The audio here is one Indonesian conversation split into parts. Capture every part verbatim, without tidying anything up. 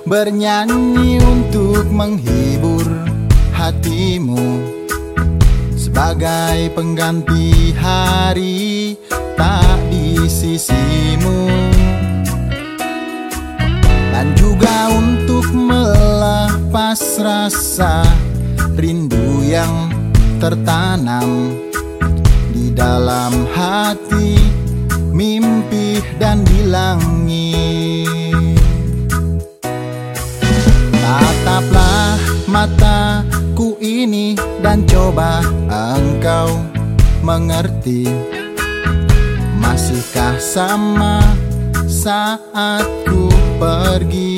bernyanyi untuk menghibur hatimu, sebagai pengganti hari tak di sisimu, dan juga untuk melepas rasa rindu yang tertanam di dalam hati, mimpi dan di langit. Tataplah mataku ini dan coba engkau mengerti, masihkah sama saat ku pergi?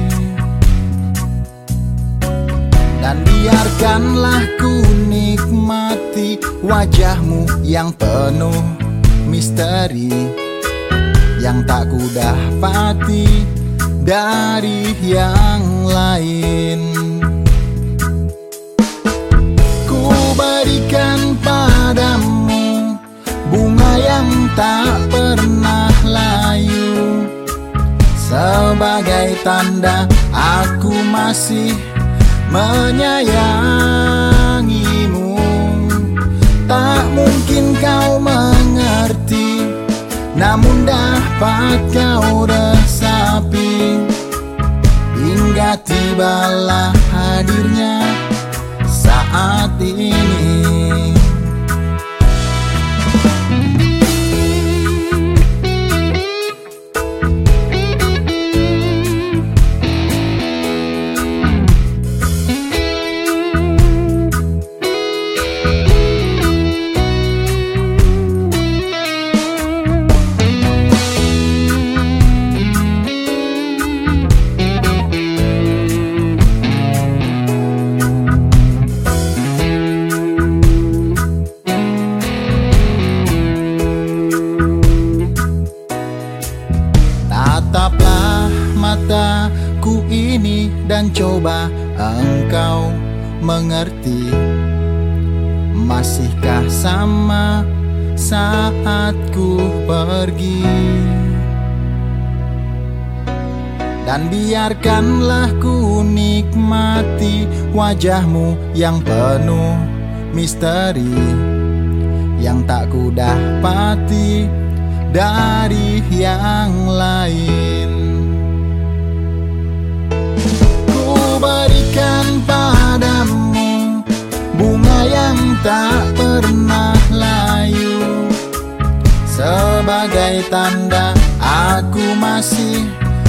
Dan biarkanlah ku nikmati wajahmu yang penuh misteri, yang tak ku dapati dari yang lain. Ku berikan padamu bunga yang tak pernah layu, sebagai tanda aku masih menyayangimu. Tak mungkin kau mengerti, namun dapat kau resapi, hingga tibalah hadirnya saat ini. Tataplah mataku ini dan coba engkau mengerti, masihkah sama saat ku pergi? Dan biarkanlah ku nikmati wajahmu yang penuh misteri, yang tak ku dapati dari yang lain. Ku berikan padamu bunga yang tak pernah layu, sebagai tanda aku masih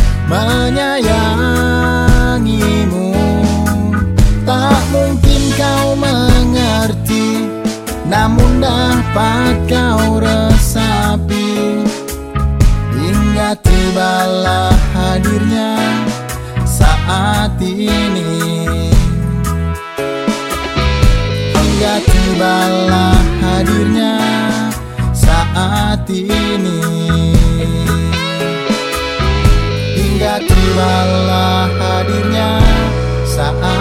menyayangimu. Tak mungkin kau mengerti, namun dapat kau resapi, hingga tibalah hadirnya saat ini. Hingga tibalah hadirnya saat ini. Hingga tibalah hadirnya saat